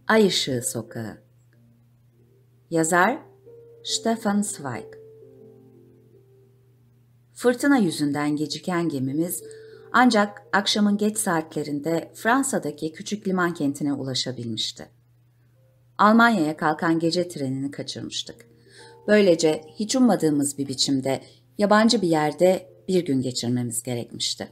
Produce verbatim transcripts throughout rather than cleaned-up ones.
Ay Işığı Sokağı. Yazar Stefan Zweig. Fırtına yüzünden geciken gemimiz ancak akşamın geç saatlerinde Fransa'daki küçük liman kentine ulaşabilmişti. Almanya'ya kalkan gece trenini kaçırmıştık. Böylece hiç ummadığımız bir biçimde yabancı bir yerde bir gün geçirmemiz gerekmişti.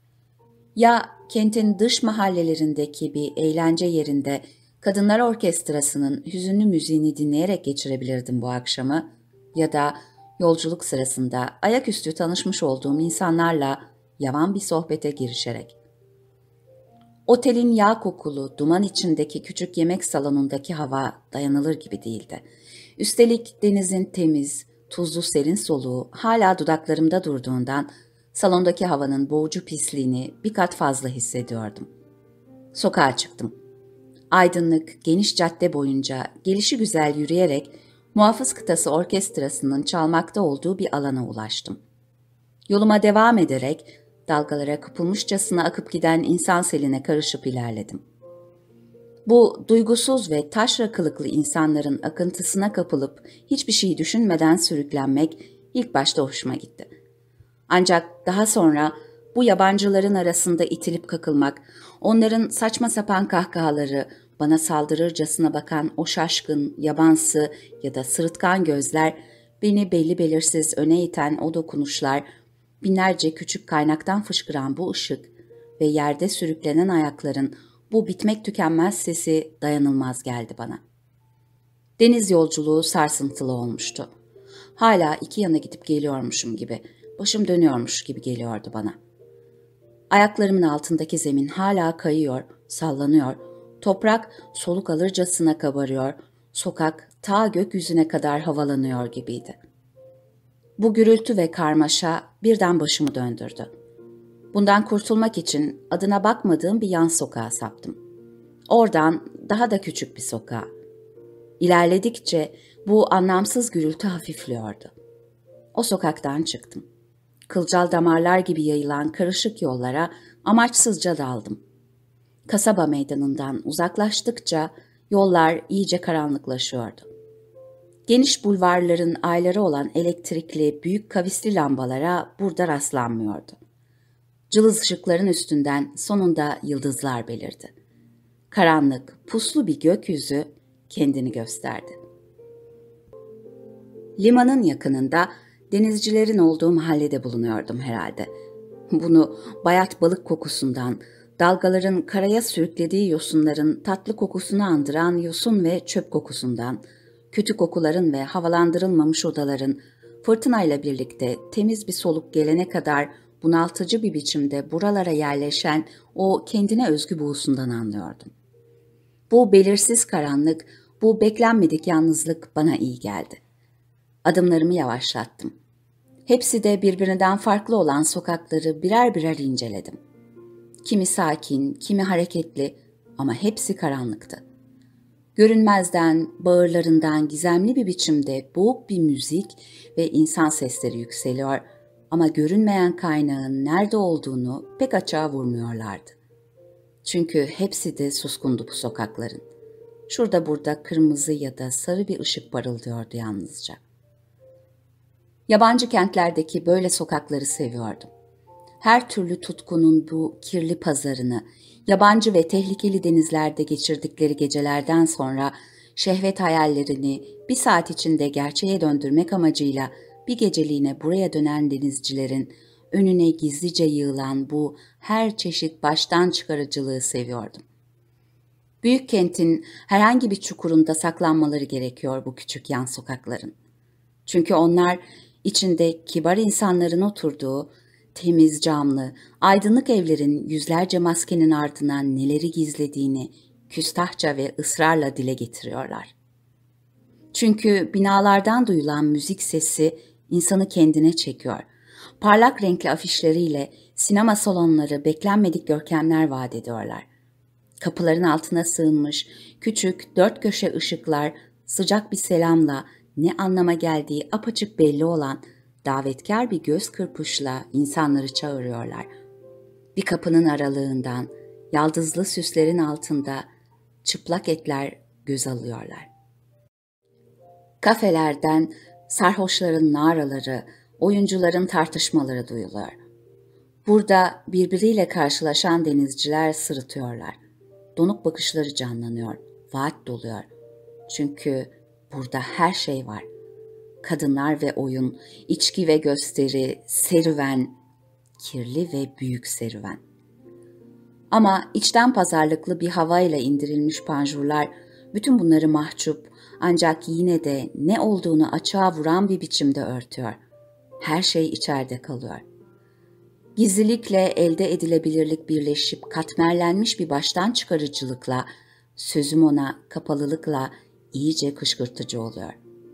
Ya kentin dış mahallelerindeki bir eğlence yerinde kadınlar orkestrasının hüzünlü müziğini dinleyerek geçirebilirdim bu akşamı, ya da yolculuk sırasında ayaküstü tanışmış olduğum insanlarla yavan bir sohbete girişerek. Otelin yağ kokulu, duman içindeki küçük yemek salonundaki hava dayanılır gibi değildi. Üstelik denizin temiz, tuzlu serin soluğu hala dudaklarımda durduğundan salondaki havanın boğucu pisliğini bir kat fazla hissediyordum. Sokağa çıktım. Aydınlık, geniş cadde boyunca gelişigüzel yürüyerek Muhafız Kıtası Orkestrası'nın çalmakta olduğu bir alana ulaştım. Yoluma devam ederek dalgalara kapılmışçasına akıp giden insan seline karışıp ilerledim. Bu duygusuz ve taşra kılıklı insanların akıntısına kapılıp hiçbir şey düşünmeden sürüklenmek ilk başta hoşuma gitti. Ancak daha sonra bu yabancıların arasında itilip kakılmak, onların saçma sapan kahkahaları, bana saldırırcasına bakan o şaşkın, yabansı ya da sırıtkan gözler, beni belli belirsiz öne iten o dokunuşlar, binlerce küçük kaynaktan fışkıran bu ışık ve yerde sürüklenen ayakların bu bitmek tükenmez sesi dayanılmaz geldi bana. Deniz yolculuğu sarsıntılı olmuştu. Hala iki yana gidip geliyormuşum gibi, başım dönüyormuş gibi geliyordu bana. Ayaklarımın altındaki zemin hala kayıyor, sallanıyor, toprak soluk alırcasına kabarıyor, sokak ta gökyüzüne kadar havalanıyor gibiydi. Bu gürültü ve karmaşa birden başımı döndürdü. Bundan kurtulmak için adına bakmadığım bir yan sokağa saptım. Oradan daha da küçük bir sokağa. İlerledikçe bu anlamsız gürültü hafifliyordu. O sokaktan çıktım. Kılcal damarlar gibi yayılan karışık yollara amaçsızca daldım. Kasaba meydanından uzaklaştıkça yollar iyice karanlıklaşıyordu. Geniş bulvarların ayları olan elektrikli büyük kavisli lambalara burada rastlanmıyordu. Cılız ışıkların üstünden sonunda yıldızlar belirdi. Karanlık, puslu bir gökyüzü kendini gösterdi. Limanın yakınında denizcilerin olduğu mahallede bulunuyordum herhalde. Bunu bayat balık kokusundan, dalgaların karaya sürüklediği yosunların tatlı kokusunu andıran yosun ve çöp kokusundan, kötü kokuların ve havalandırılmamış odaların fırtınayla birlikte temiz bir soluk gelene kadar bunaltıcı bir biçimde buralara yerleşen o kendine özgü buğusundan anlıyordum. Bu belirsiz karanlık, bu beklenmedik yalnızlık bana iyi geldi. Adımlarımı yavaşlattım. Hepsi de birbirinden farklı olan sokakları birer birer inceledim. Kimi sakin, kimi hareketli ama hepsi karanlıktı. Görünmezden, bağırlarından gizemli bir biçimde boğuk bir müzik ve insan sesleri yükseliyor ama görünmeyen kaynağın nerede olduğunu pek açığa vurmuyorlardı. Çünkü hepsi de suskundu bu sokakların. Şurada burada kırmızı ya da sarı bir ışık parıldıyordu yalnızca. Yabancı kentlerdeki böyle sokakları seviyordum. Her türlü tutkunun bu kirli pazarını, yabancı ve tehlikeli denizlerde geçirdikleri gecelerden sonra şehvet hayallerini bir saat içinde gerçeğe döndürmek amacıyla bir geceliğine buraya dönen denizcilerin önüne gizlice yığılan bu her çeşit baştan çıkarıcılığı seviyordum. Büyük kentin herhangi bir çukurunda saklanmaları gerekiyor bu küçük yan sokakların. Çünkü onlar içinde kibar insanların oturduğu, temiz camlı, aydınlık evlerin yüzlerce maskenin ardından neleri gizlediğini küstahça ve ısrarla dile getiriyorlar. Çünkü binalardan duyulan müzik sesi insanı kendine çekiyor. Parlak renkli afişleriyle sinema salonları beklenmedik görkemler vaat ediyorlar. Kapıların altına sığınmış küçük dört köşe ışıklar sıcak bir selamla ne anlama geldiği apaçık belli olan davetkar bir göz kırpışla insanları çağırıyorlar. Bir kapının aralığından, yaldızlı süslerin altında çıplak etler göz alıyorlar. Kafelerden sarhoşların naraları, oyuncuların tartışmaları duyuluyor. Burada birbiriyle karşılaşan denizciler sırıtıyorlar. Donuk bakışları canlanıyor, vaat doluyor. Çünkü burada her şey var. Kadınlar ve oyun, içki ve gösteri, serüven, kirli ve büyük serüven. Ama içten pazarlıklı bir havayla indirilmiş panjurlar bütün bunları mahcup ancak yine de ne olduğunu açığa vuran bir biçimde örtüyor. Her şey içeride kalıyor. Gizlilikle elde edilebilirlik birleşip katmerlenmiş bir baştan çıkarıcılıkla, sözüm ona kapalılıkla iyice kışkırtıcı oluyor.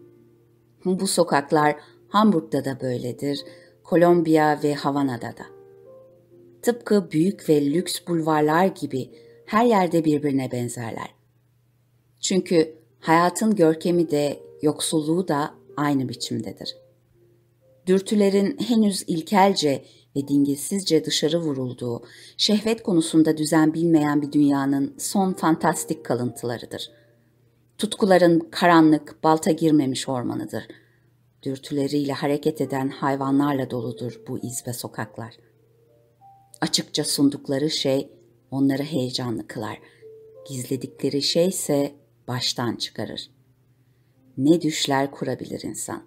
Bu sokaklar Hamburg'da da böyledir, Kolombiya ve Havana'da da. Tıpkı büyük ve lüks bulvarlar gibi her yerde birbirine benzerler. Çünkü hayatın görkemi de yoksulluğu da aynı biçimdedir. Dürtülerin henüz ilkelce ve dingilsizce dışarı vurulduğu, şehvet konusunda düzen bilmeyen bir dünyanın son fantastik kalıntılarıdır. Tutkuların karanlık, balta girmemiş ormanıdır. Dürtüleriyle hareket eden hayvanlarla doludur bu izbe sokaklar. Açıkça sundukları şey onları heyecanlı kılar. Gizledikleri şey ise baştan çıkarır. Ne düşler kurabilir insan.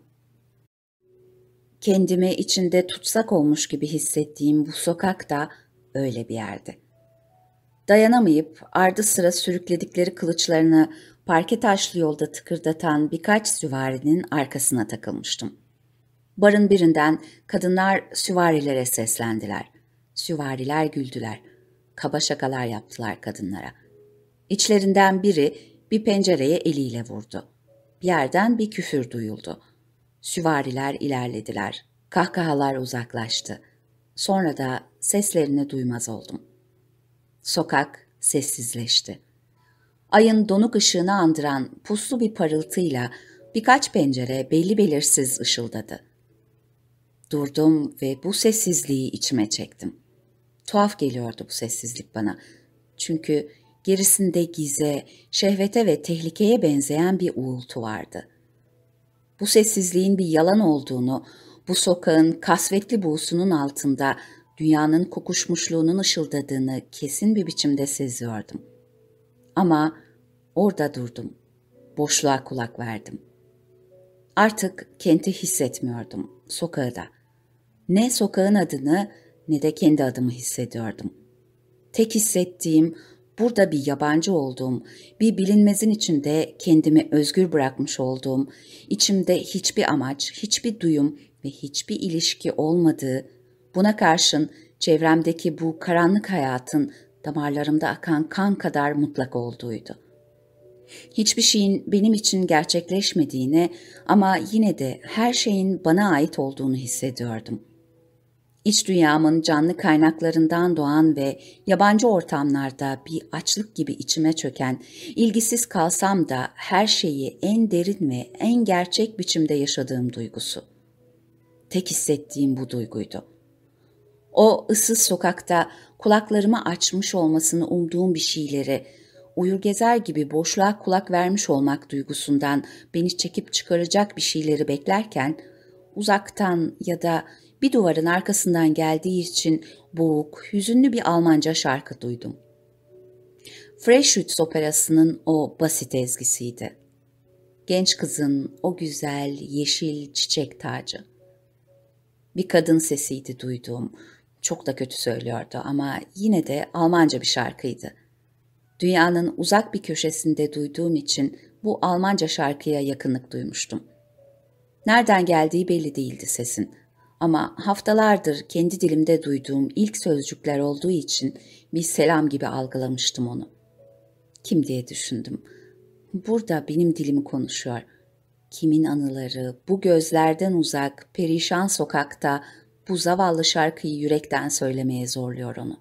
Kendimi içinde tutsak olmuş gibi hissettiğim bu sokak da öyle bir yerdi. Dayanamayıp ardı sıra sürükledikleri kılıçlarını parke taşlı yolda tıkırdatan birkaç süvarinin arkasına takılmıştım. Barın birinden kadınlar süvarilere seslendiler. Süvariler güldüler. Kaba şakalar yaptılar kadınlara. İçlerinden biri bir pencereye eliyle vurdu. Bir yerden bir küfür duyuldu. Süvariler ilerlediler. Kahkahalar uzaklaştı. Sonra da seslerini duymaz oldum. Sokak sessizleşti. Ayın donuk ışığını andıran puslu bir parıltıyla birkaç pencere belli belirsiz ışıldadı. Durdum ve bu sessizliği içime çektim. Tuhaf geliyordu bu sessizlik bana. Çünkü gerisinde gize, şehvete ve tehlikeye benzeyen bir uğultu vardı. Bu sessizliğin bir yalan olduğunu, bu sokağın kasvetli buğusunun altında dünyanın kokuşmuşluğunun ışıldadığını kesin bir biçimde seziyordum. Ama orada durdum, boşluğa kulak verdim. Artık kenti hissetmiyordum, sokağı da. Ne sokağın adını ne de kendi adımı hissediyordum. Tek hissettiğim, burada bir yabancı olduğum, bir bilinmezin içinde kendimi özgür bırakmış olduğum, içimde hiçbir amaç, hiçbir duyum ve hiçbir ilişki olmadığı, buna karşın çevremdeki bu karanlık hayatın damarlarımda akan kan kadar mutlak olduğuydu. Hiçbir şeyin benim için gerçekleşmediğini ama yine de her şeyin bana ait olduğunu hissediyordum. İç dünyamın canlı kaynaklarından doğan ve yabancı ortamlarda bir açlık gibi içime çöken, ilgisiz kalsam da her şeyi en derin ve en gerçek biçimde yaşadığım duygusu. Tek hissettiğim bu duyguydu. O ıssız sokakta kulaklarımı açmış olmasını umduğum bir şeyleri, uyur gezer gibi boşluğa kulak vermiş olmak duygusundan beni çekip çıkaracak bir şeyleri beklerken, uzaktan ya da bir duvarın arkasından geldiği için boğuk, hüzünlü bir Almanca şarkı duydum. Freischütz operasının o basit ezgisiydi. Genç kızın o güzel yeşil çiçek tacı. Bir kadın sesiydi duyduğum. Çok da kötü söylüyordu ama yine de Almanca bir şarkıydı. Dünyanın uzak bir köşesinde duyduğum için bu Almanca şarkıya yakınlık duymuştum. Nereden geldiği belli değildi sesin. Ama haftalardır kendi dilimde duyduğum ilk sözcükler olduğu için bir selam gibi algılamıştım onu. Kim diye düşündüm. Burada benim dilimi konuşuyor. Kimin anıları bu gözlerden uzak, perişan sokakta bu zavallı şarkıyı yürekten söylemeye zorluyor onu.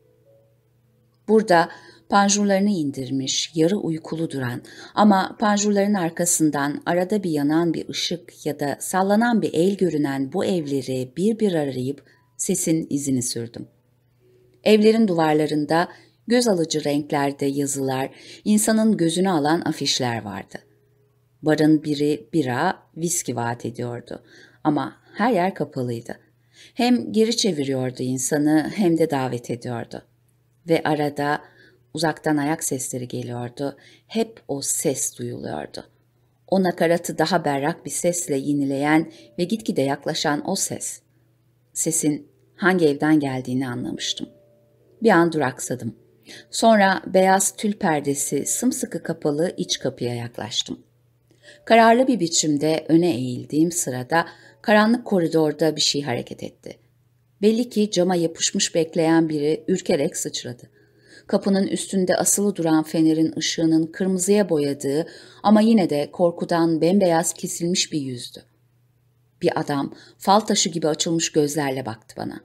Burada panjurlarını indirmiş, yarı uykulu duran ama panjurların arkasından arada bir yanan bir ışık ya da sallanan bir el görünen bu evleri bir bir arayıp sesin izini sürdüm. Evlerin duvarlarında Göz alıcı renklerde yazılar, insanın gözünü alan afişler vardı. Barın biri bira, viski vaat ediyordu ama her yer kapalıydı. Hem geri çeviriyordu insanı hem de davet ediyordu. Ve arada uzaktan ayak sesleri geliyordu, hep o ses duyuluyordu. O nakaratı daha berrak bir sesle yinileyen ve gitgide yaklaşan o ses. Sesin hangi evden geldiğini anlamıştım. Bir an duraksadım. Sonra beyaz tül perdesi sımsıkı kapalı iç kapıya yaklaştım. Kararlı bir biçimde öne eğildiğim sırada karanlık koridorda bir şey hareket etti. Belli ki cama yapışmış bekleyen biri ürkerek sıçradı. Kapının üstünde asılı duran fenerin ışığının kırmızıya boyadığı ama yine de korkudan bembeyaz kesilmiş bir yüzdü. Bir adam fal taşı gibi açılmış gözlerle baktı bana.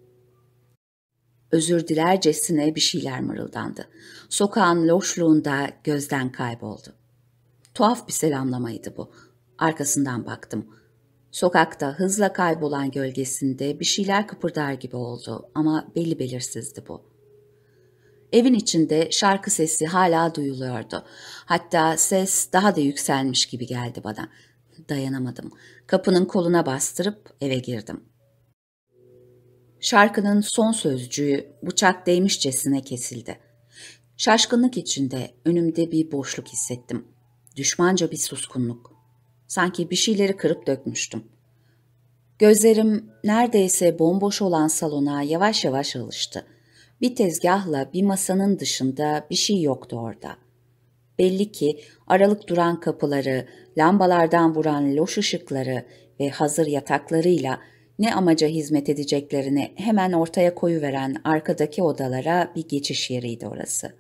Özür dilercesine bir şeyler mırıldandı. Sokağın loşluğunda gözden kayboldu. Tuhaf bir selamlamaydı bu. Arkasından baktım. Sokakta hızla kaybolan gölgesinde bir şeyler kıpırdar gibi oldu ama belli belirsizdi bu. Evin içinde şarkı sesi hala duyuluyordu. Hatta ses daha da yükselmiş gibi geldi bana. Dayanamadım. Kapının koluna bastırıp eve girdim. Şarkının son sözcüğü bıçak değmişçesine kesildi. Şaşkınlık içinde önümde bir boşluk hissettim. Düşmanca bir suskunluk. Sanki bir şeyleri kırıp dökmüştüm. Gözlerim neredeyse bomboş olan salona yavaş yavaş alıştı. Bir tezgahla bir masanın dışında bir şey yoktu orada. Belli ki aralık duran kapıları, lambalardan vuran loş ışıkları ve hazır yataklarıyla ne amaca hizmet edeceklerini hemen ortaya koyuveren arkadaki odalara bir geçiş yeriydi orası.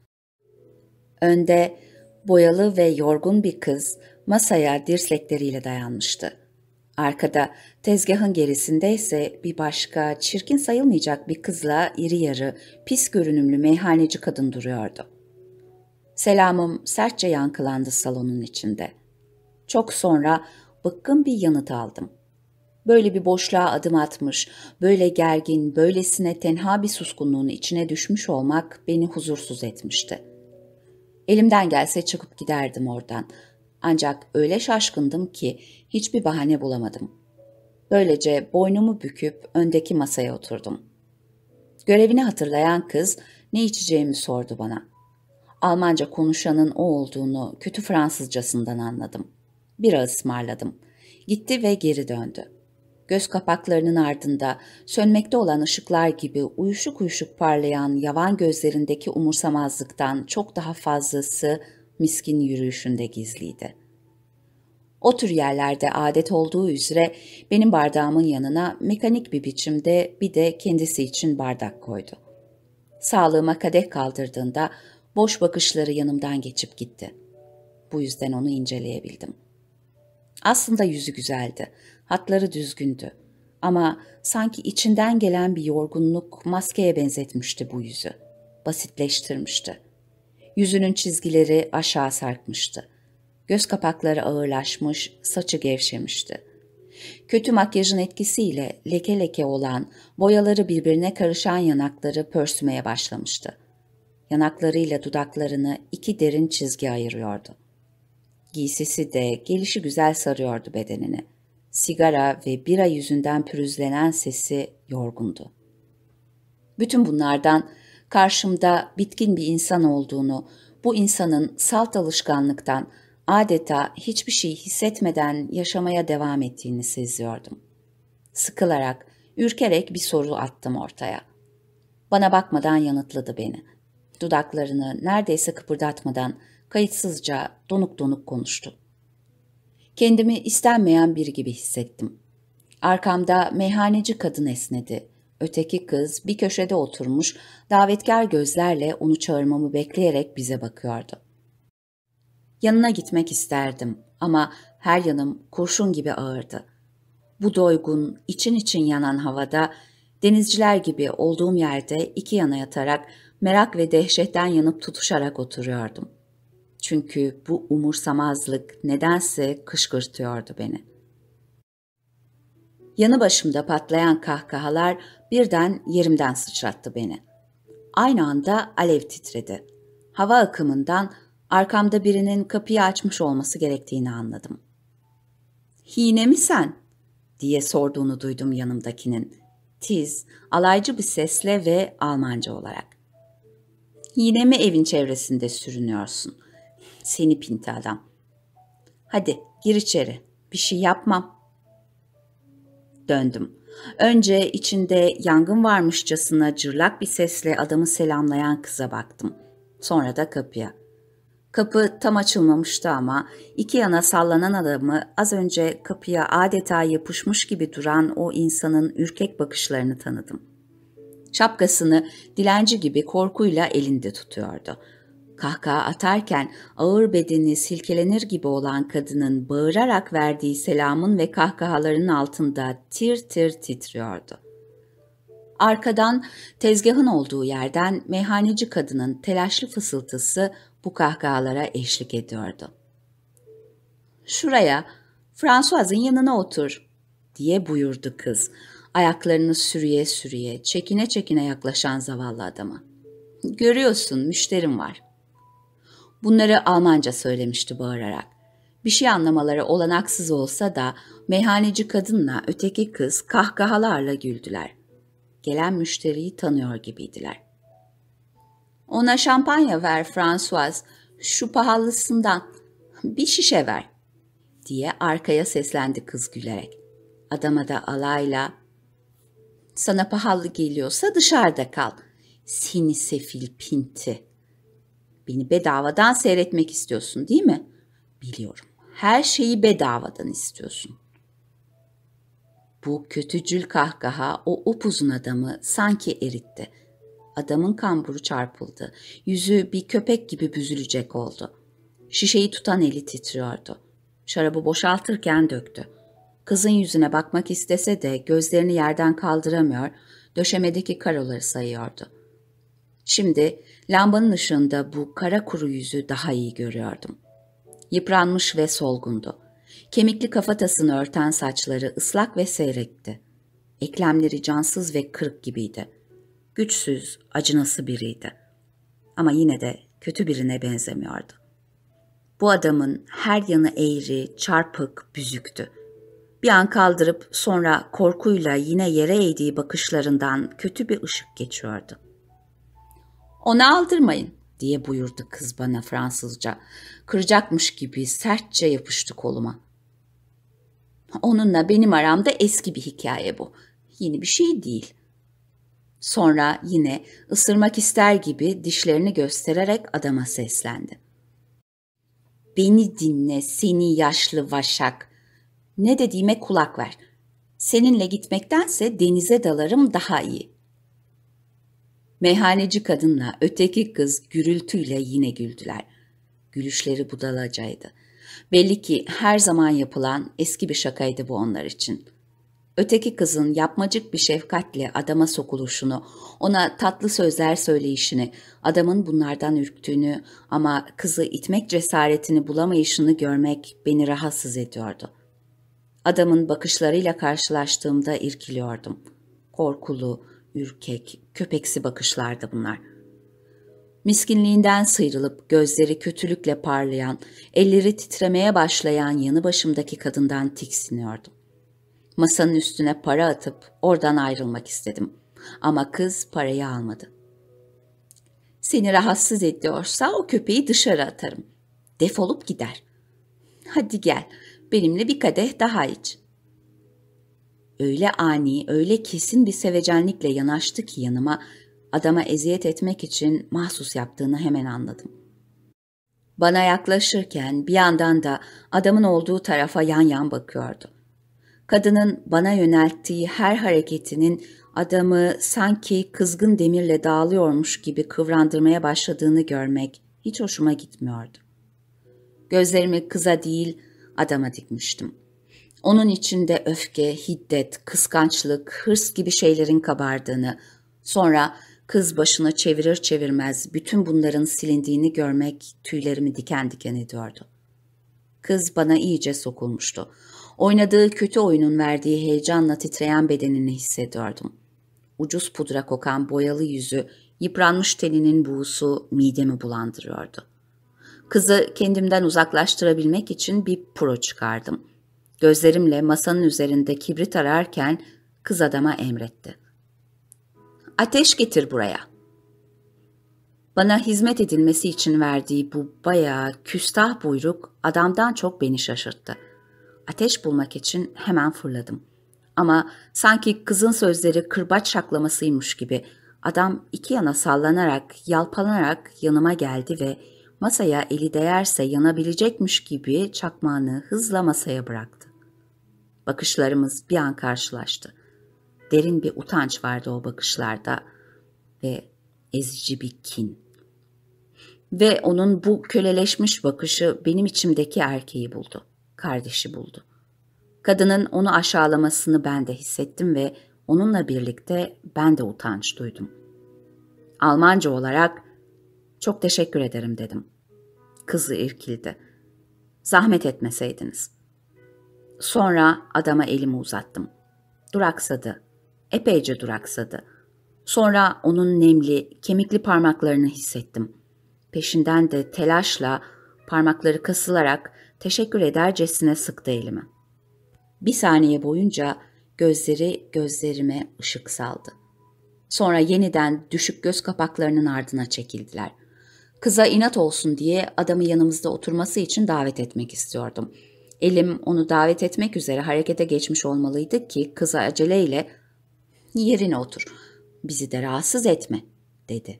Önde boyalı ve yorgun bir kız masaya dirsekleriyle dayanmıştı. Arkada, tezgahın gerisinde ise bir başka, çirkin sayılmayacak bir kızla iri yarı, pis görünümlü meyhaneci kadın duruyordu. Selamım sertçe yankılandı salonun içinde. Çok sonra bıkkın bir yanıt aldım. Böyle bir boşluğa adım atmış, böyle gergin, böylesine tenha bir suskunluğun içine düşmüş olmak beni huzursuz etmişti. Elimden gelse çıkıp giderdim oradan. Ancak öyle şaşkındım ki hiçbir bahane bulamadım. Böylece boynumu büküp öndeki masaya oturdum. Görevini hatırlayan kız ne içeceğimi sordu bana. Almanca konuşanın o olduğunu kötü Fransızcasından anladım. Bira ısmarladım. Gitti ve geri döndü. Göz kapaklarının ardında sönmekte olan ışıklar gibi uyuşuk uyuşuk parlayan yavan gözlerindeki umursamazlıktan çok daha fazlası miskin yürüyüşünde gizliydi. O tür yerlerde adet olduğu üzere benim bardağımın yanına mekanik bir biçimde bir de kendisi için bardak koydu. Sağlığıma kadeh kaldırdığında boş bakışları yanımdan geçip gitti. Bu yüzden onu inceleyebildim. Aslında yüzü güzeldi, hatları düzgündü ama sanki içinden gelen bir yorgunluk maskeye benzetmişti bu yüzü, basitleştirmişti. Yüzünün çizgileri aşağı sarkmıştı. Göz kapakları ağırlaşmış, saçı gevşemişti. Kötü makyajın etkisiyle leke leke olan, boyaları birbirine karışan yanakları pörsümeye başlamıştı. Yanaklarıyla dudaklarını iki derin çizgi ayırıyordu. Giysisi de gelişi güzel sarıyordu bedenini. Sigara ve bira yüzünden pürüzlenen sesi yorgundu. Bütün bunlardan karşımda bitkin bir insan olduğunu, bu insanın salt alışkanlıktan adeta hiçbir şey hissetmeden yaşamaya devam ettiğini seziyordum. Sıkılarak, ürkerek bir soru attım ortaya. Bana bakmadan yanıtladı beni. Dudaklarını neredeyse kıpırdatmadan kayıtsızca donuk donuk konuştu. Kendimi istenmeyen biri gibi hissettim. Arkamda meyhaneci kadın esnedi. Öteki kız bir köşede oturmuş, davetkar gözlerle onu çağırmamı bekleyerek bize bakıyordu. Yanına gitmek isterdim ama her yanım kurşun gibi ağırdı. Bu doygun, için için yanan havada, denizciler gibi olduğum yerde iki yana yatarak, merak ve dehşetten yanıp tutuşarak oturuyordum. Çünkü bu umursamazlık nedense kışkırtıyordu beni. Yanı başımda patlayan kahkahalar birden yerimden sıçrattı beni. Aynı anda alev titredi. Hava akımından arkamda birinin kapıyı açmış olması gerektiğini anladım. "Hine mi sen?" diye sorduğunu duydum yanımdakinin. Tiz, alaycı bir sesle ve Almanca olarak. "Yine mi evin çevresinde sürünüyorsun? Seni pinti adam. Hadi gir içeri. Bir şey yapmam." Döndüm. Önce içinde yangın varmışçasına cırlak bir sesle adamı selamlayan kıza baktım. Sonra da kapıya. Kapı tam açılmamıştı ama iki yana sallanan adamı, az önce kapıya adeta yapışmış gibi duran o insanın ürkek bakışlarını tanıdım. Şapkasını dilenci gibi korkuyla elinde tutuyordu. Kahkaha atarken ağır bedeni silkelenir gibi olan kadının bağırarak verdiği selamın ve kahkahaların altında tir tir titriyordu. Arkadan, tezgahın olduğu yerden meyhaneci kadının telaşlı fısıltısı bu kahkahalara eşlik ediyordu. "Şuraya, François'ın yanına otur," diye buyurdu kız, ayaklarını sürüye sürüye, çekine çekine yaklaşan zavallı adama. "Görüyorsun, müşterim var." Bunları Almanca söylemişti bağırarak. Bir şey anlamaları olanaksız olsa da meyhaneci kadınla öteki kız kahkahalarla güldüler. Gelen müşteriyi tanıyor gibiydiler. "Ona şampanya ver François, şu pahalısından bir şişe ver," diye arkaya seslendi kız gülerek. Adama da alayla, "Sana pahalı geliyorsa dışarıda kal, seni sefil pinti. Beni bedavadan seyretmek istiyorsun değil mi? Biliyorum, her şeyi bedavadan istiyorsun." Bu kötücül kahkaha o upuzun adamı sanki eritti. Adamın kamburu çarpıldı. Yüzü bir köpek gibi büzülecek oldu. Şişeyi tutan eli titriyordu. Şarabı boşaltırken döktü. Kızın yüzüne bakmak istese de gözlerini yerden kaldıramıyor, döşemedeki karoları sayıyordu. Şimdi lambanın ışığında bu kara kuru yüzü daha iyi görüyordum. Yıpranmış ve solgundu. Kemikli kafatasını örten saçları ıslak ve seyrekti. Eklemleri cansız ve kırık gibiydi. Güçsüz, acınası biriydi. Ama yine de kötü birine benzemiyordu. Bu adamın her yanı eğri, çarpık, büzüktü. Bir an kaldırıp sonra korkuyla yine yere eğdiği bakışlarından kötü bir ışık geçiyordu. "Onu aldırmayın," diye buyurdu kız bana Fransızca. Kıracakmış gibi sertçe yapıştı koluma. "Onunla benim aramda eski bir hikaye bu. Yeni bir şey değil." Sonra yine ısırmak ister gibi dişlerini göstererek adama seslendi. "Beni dinle seni yaşlı vaşak. Ne dediğime kulak ver. Seninle gitmektense denize dalarım daha iyi." Meyhaneci kadınla öteki kız gürültüyle yine güldüler. Gülüşleri budalacaydı. Belli ki her zaman yapılan eski bir şakaydı bu onlar için. Öteki kızın yapmacık bir şefkatle adama sokuluşunu, ona tatlı sözler söyleyişini, adamın bunlardan ürktüğünü ama kızı itmek cesaretini bulamayışını görmek beni rahatsız ediyordu. Adamın bakışlarıyla karşılaştığımda irkiliyordum. Korkulu, ürkek, köpeksi bakışlardı bunlar. Miskinliğinden sıyrılıp gözleri kötülükle parlayan, elleri titremeye başlayan yanı başımdaki kadından tiksiniyordum. Masanın üstüne para atıp oradan ayrılmak istedim. Ama kız parayı almadı. "Seni rahatsız ediyorsa o köpeği dışarı atarım. Defolup gider. Hadi gel, benimle bir kadeh daha iç." Öyle ani, öyle kesin bir sevecenlikle yanaştı ki yanıma, adama eziyet etmek için mahsus yaptığını hemen anladım. Bana yaklaşırken bir yandan da adamın olduğu tarafa yan yan bakıyordu. Kadının bana yönelttiği her hareketinin adamı sanki kızgın demirle dağılıyormuş gibi kıvrandırmaya başladığını görmek hiç hoşuma gitmiyordu. Gözlerimi kıza değil adama dikmiştim. Onun içinde öfke, hiddet, kıskançlık, hırs gibi şeylerin kabardığını, sonra kız başını çevirir çevirmez bütün bunların silindiğini görmek tüylerimi diken diken ediyordu. Kız bana iyice sokulmuştu. Oynadığı kötü oyunun verdiği heyecanla titreyen bedenini hissediyordum. Ucuz pudra kokan boyalı yüzü Yıpranmış teninin buğusu midemi bulandırıyordu. Kızı kendimden uzaklaştırabilmek için bir pro çıkardım. Gözlerimle masanın üzerinde kibrit ararken kız adama emretti. Ateş getir buraya. Bana hizmet edilmesi için verdiği bu bayağı küstah buyruk adamdan çok beni şaşırttı. Ateş bulmak için hemen fırladım. Ama sanki kızın sözleri kırbaç şaklamasıymış gibi adam iki yana sallanarak, yalpalanarak yanıma geldi ve masaya eli değerse yanabilecekmiş gibi çakmağını hızla masaya bıraktı. Bakışlarımız bir an karşılaştı. Derin bir utanç vardı o bakışlarda ve ezici bir kin. Ve onun bu köleleşmiş bakışı benim içimdeki erkeği buldu, kardeşi buldu. Kadının onu aşağılamasını ben de hissettim ve onunla birlikte ben de utanç duydum. Almanca olarak "Çok teşekkür ederim" dedim. Kızı irkildi. "Zahmet etmeseydiniz." Sonra adama elimi uzattım. Duraksadı. Epeyce duraksadı. Sonra onun nemli, kemikli parmaklarını hissettim. Peşinden de telaşla, parmakları kasılarak teşekkür edercesine sıktı elimi. Bir saniye boyunca gözleri gözlerime ışık saldı. Sonra yeniden düşük göz kapaklarının ardına çekildiler. Kıza inat olsun diye adamı yanımızda oturması için davet etmek istiyordum. Elim onu davet etmek üzere harekete geçmiş olmalıydı ki kıza aceleyle "Yerine otur, bizi de rahatsız etme" dedi.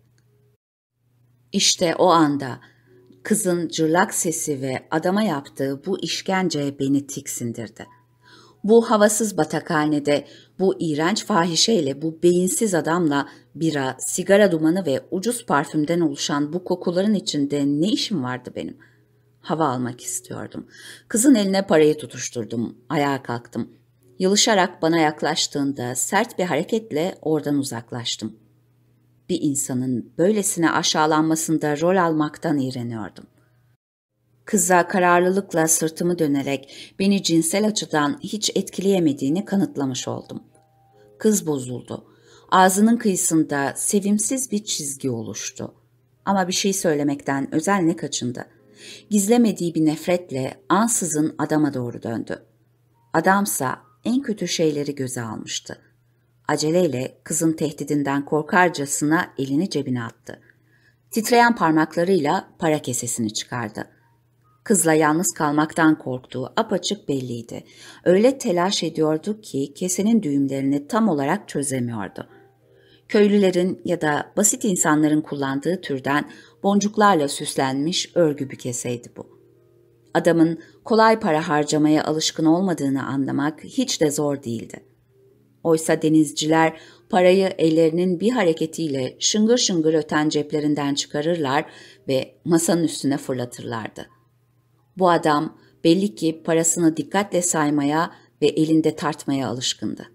İşte o anda kızın cırlak sesi ve adama yaptığı bu işkence beni tiksindirdi. Bu havasız batakhanede, bu iğrenç fahişeyle, bu beyinsiz adamla bira, sigara dumanı ve ucuz parfümden oluşan bu kokuların içinde ne işim vardı benim? Hava almak istiyordum. Kızın eline parayı tutuşturdum, ayağa kalktım. Yılışarak bana yaklaştığında sert bir hareketle oradan uzaklaştım. Bir insanın böylesine aşağılanmasında rol almaktan iğreniyordum. Kıza kararlılıkla sırtımı dönerek beni cinsel açıdan hiç etkileyemediğini kanıtlamış oldum. Kız bozuldu. Ağzının kıyısında sevimsiz bir çizgi oluştu. Ama bir şey söylemekten özenle kaçındı. Gizlemediği bir nefretle ansızın adama doğru döndü. Adamsa en kötü şeyleri göze almıştı. Aceleyle kızın tehdidinden korkarcasına elini cebine attı. Titreyen parmaklarıyla para kesesini çıkardı. Kızla yalnız kalmaktan korktuğu apaçık belliydi. Öyle telaş ediyordu ki kesenin düğümlerini tam olarak çözemiyordu. Köylülerin ya da basit insanların kullandığı türden boncuklarla süslenmiş örgü bir keseydi bu. Adamın kolay para harcamaya alışkın olmadığını anlamak hiç de zor değildi. Oysa denizciler parayı ellerinin bir hareketiyle şıngır şıngır öten ceplerinden çıkarırlar ve masanın üstüne fırlatırlardı. Bu adam belli ki parasını dikkatle saymaya ve elinde tartmaya alışkındı.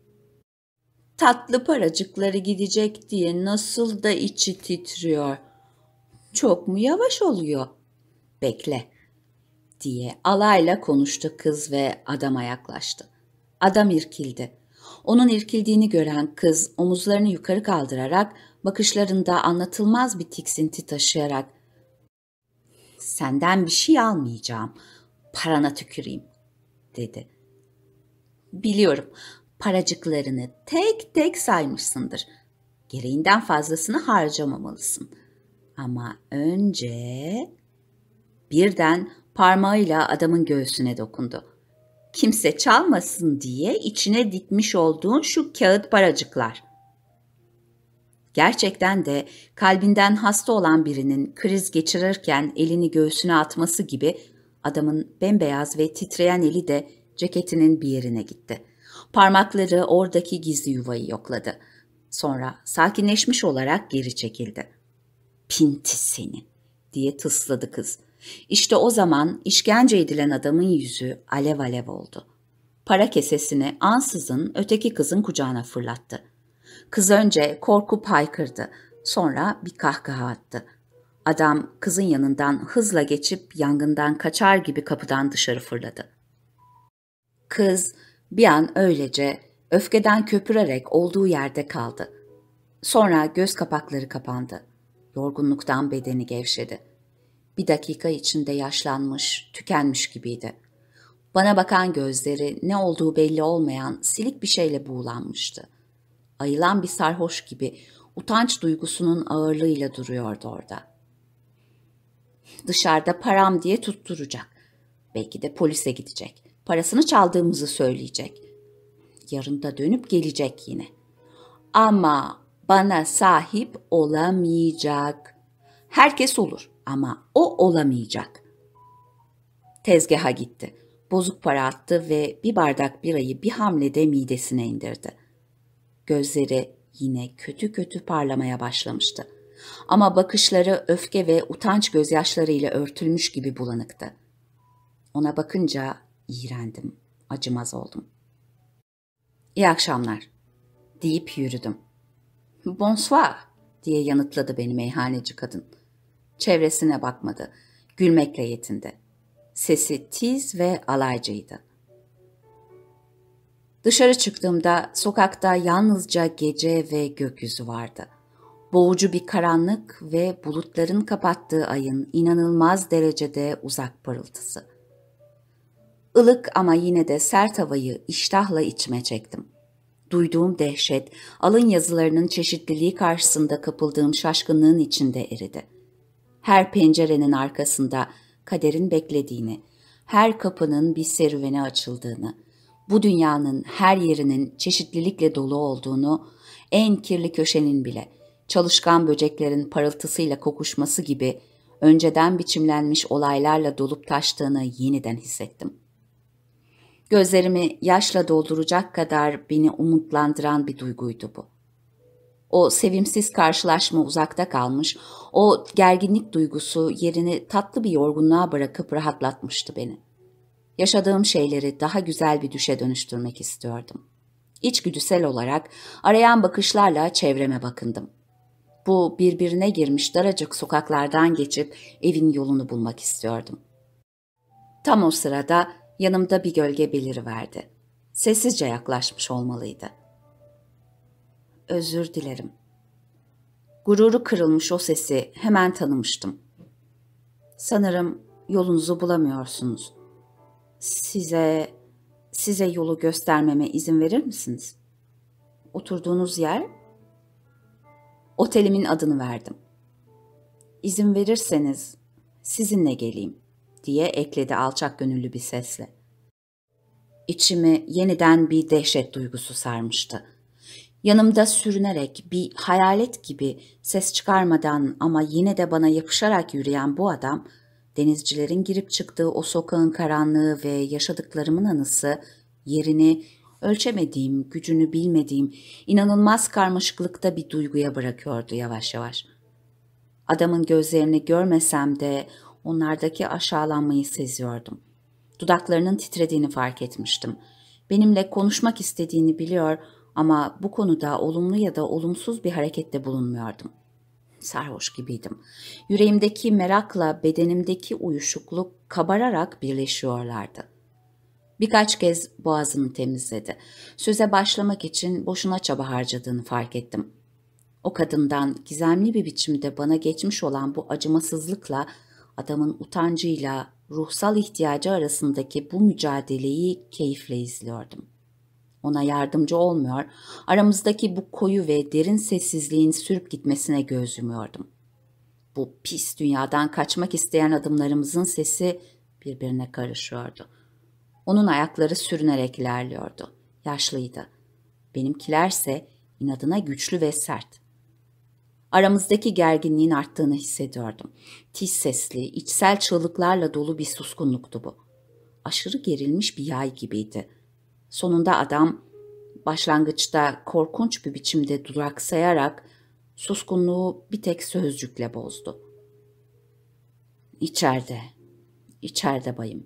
Tatlı paracıkları gidecek diye nasıl da içi titriyor. Çok mu yavaş oluyor? Bekle, diye alayla konuştu kız ve adama yaklaştı. Adam irkildi. Onun irkildiğini gören kız omuzlarını yukarı kaldırarak bakışlarında anlatılmaz bir tiksinti taşıyarak "Senden bir şey almayacağım, parana tüküreyim" dedi. "Biliyorum, paracıklarını tek tek saymışsındır. Gereğinden fazlasını harcamamalısın. Ama önce..." Birden parmağıyla adamın göğsüne dokundu. "Kimse çalmasın diye içine dikmiş olduğun şu kağıt paracıklar." Gerçekten de kalbinden hasta olan birinin kriz geçirirken elini göğsüne atması gibi adamın bembeyaz ve titreyen eli de ceketinin bir yerine gitti. Parmakları oradaki gizli yuvayı yokladı. Sonra sakinleşmiş olarak geri çekildi. "Pinti seni!" diye tısladı kız. İşte o zaman işkence edilen adamın yüzü alev alev oldu. Para kesesini ansızın öteki kızın kucağına fırlattı. Kız önce korkup haykırdı, sonra bir kahkaha attı. Adam kızın yanından hızla geçip yangından kaçar gibi kapıdan dışarı fırladı. Kız bir an öylece öfkeden köpürerek olduğu yerde kaldı. Sonra göz kapakları kapandı. Yorgunluktan bedeni gevşedi. Bir dakika içinde yaşlanmış, tükenmiş gibiydi. Bana bakan gözleri ne olduğu belli olmayan silik bir şeyle buğulanmıştı. Ayılan bir sarhoş gibi utanç duygusunun ağırlığıyla duruyordu orada. Dışarıda param diye tutturacak. Belki de polise gidecek. Parasını çaldığımızı söyleyecek. Yarın da dönüp gelecek yine. Ama bana sahip olamayacak. Herkes olur ama o olamayacak. Tezgaha gitti. Bozuk para attı ve bir bardak birayı bir hamlede midesine indirdi. Gözleri yine kötü kötü parlamaya başlamıştı. Ama bakışları öfke ve utanç gözyaşlarıyla örtülmüş gibi bulanıktı. Ona bakınca iğrendim, acımaz oldum. İyi akşamlar deyip yürüdüm. Bonsoir diye yanıtladı beni meyhaneci kadın. Çevresine bakmadı, gülmekle yetindi. Sesi tiz ve alaycıydı. Dışarı çıktığımda sokakta yalnızca gece ve gökyüzü vardı. Boğucu bir karanlık ve bulutların kapattığı ayın inanılmaz derecede uzak parıltısı. Ilık ama yine de sert havayı iştahla içime çektim. Duyduğum dehşet, alın yazılarının çeşitliliği karşısında kapıldığım şaşkınlığın içinde eridi. Her pencerenin arkasında kaderin beklediğini, her kapının bir serüvene açıldığını, bu dünyanın her yerinin çeşitlilikle dolu olduğunu, en kirli köşenin bile çalışkan böceklerin parıltısıyla kokuşması gibi önceden biçimlenmiş olaylarla dolup taştığını yeniden hissettim. Gözlerimi yaşla dolduracak kadar beni umutlandıran bir duyguydu bu. O sevimsiz karşılaşma uzakta kalmış, o gerginlik duygusu yerini tatlı bir yorgunluğa bırakıp rahatlatmıştı beni. Yaşadığım şeyleri daha güzel bir düşe dönüştürmek istiyordum. İçgüdüsel olarak arayan bakışlarla çevreme bakındım. Bu birbirine girmiş daracık sokaklardan geçip evin yolunu bulmak istiyordum. Tam o sırada yanımda bir gölge beliriverdi. Sessizce yaklaşmış olmalıydı. Özür dilerim. Gururu kırılmış o sesi hemen tanımıştım. Sanırım yolunuzu bulamıyorsunuz. Size, size yolu göstermeme izin verir misiniz? Oturduğunuz yer? Otelimin adını verdim. İzin verirseniz sizinle geleyim diye ekledi alçak gönüllü bir sesle. İçimi yeniden bir dehşet duygusu sarmıştı. Yanımda sürünerek bir hayalet gibi ses çıkarmadan ama yine de bana yapışarak yürüyen bu adam, denizcilerin girip çıktığı o sokağın karanlığı ve yaşadıklarımın anısı, yerini ölçemediğim, gücünü bilmediğim, inanılmaz karmaşıklıkta bir duyguya bırakıyordu yavaş yavaş. Adamın gözlerini görmesem de onlardaki aşağılanmayı seziyordum. Dudaklarının titrediğini fark etmiştim. Benimle konuşmak istediğini biliyor ama bu konuda olumlu ya da olumsuz bir harekette bulunmuyordum. Sarhoş gibiydim. Yüreğimdeki merakla bedenimdeki uyuşukluk kabararak birleşiyorlardı. Birkaç kez boğazını temizledi. Söze başlamak için boşuna çaba harcadığını fark ettim. O kadından gizemli bir biçimde bana geçmiş olan bu acımasızlıkla, adamın utancıyla ruhsal ihtiyacı arasındaki bu mücadeleyi keyifle izliyordum. Ona yardımcı olmuyor, aramızdaki bu koyu ve derin sessizliğin sürüp gitmesine göz yumuyordum. Bu pis dünyadan kaçmak isteyen adımlarımızın sesi birbirine karışıyordu. Onun ayakları sürünerek ilerliyordu. Yaşlıydı. Benimkilerse inadına güçlü ve sert. Aramızdaki gerginliğin arttığını hissediyordum. Tiz sesli, içsel çığlıklarla dolu bir suskunluktu bu. Aşırı gerilmiş bir yay gibiydi. Sonunda adam başlangıçta korkunç bir biçimde duraksayarak suskunluğu bir tek sözcükle bozdu. İçeride, içeride bayım.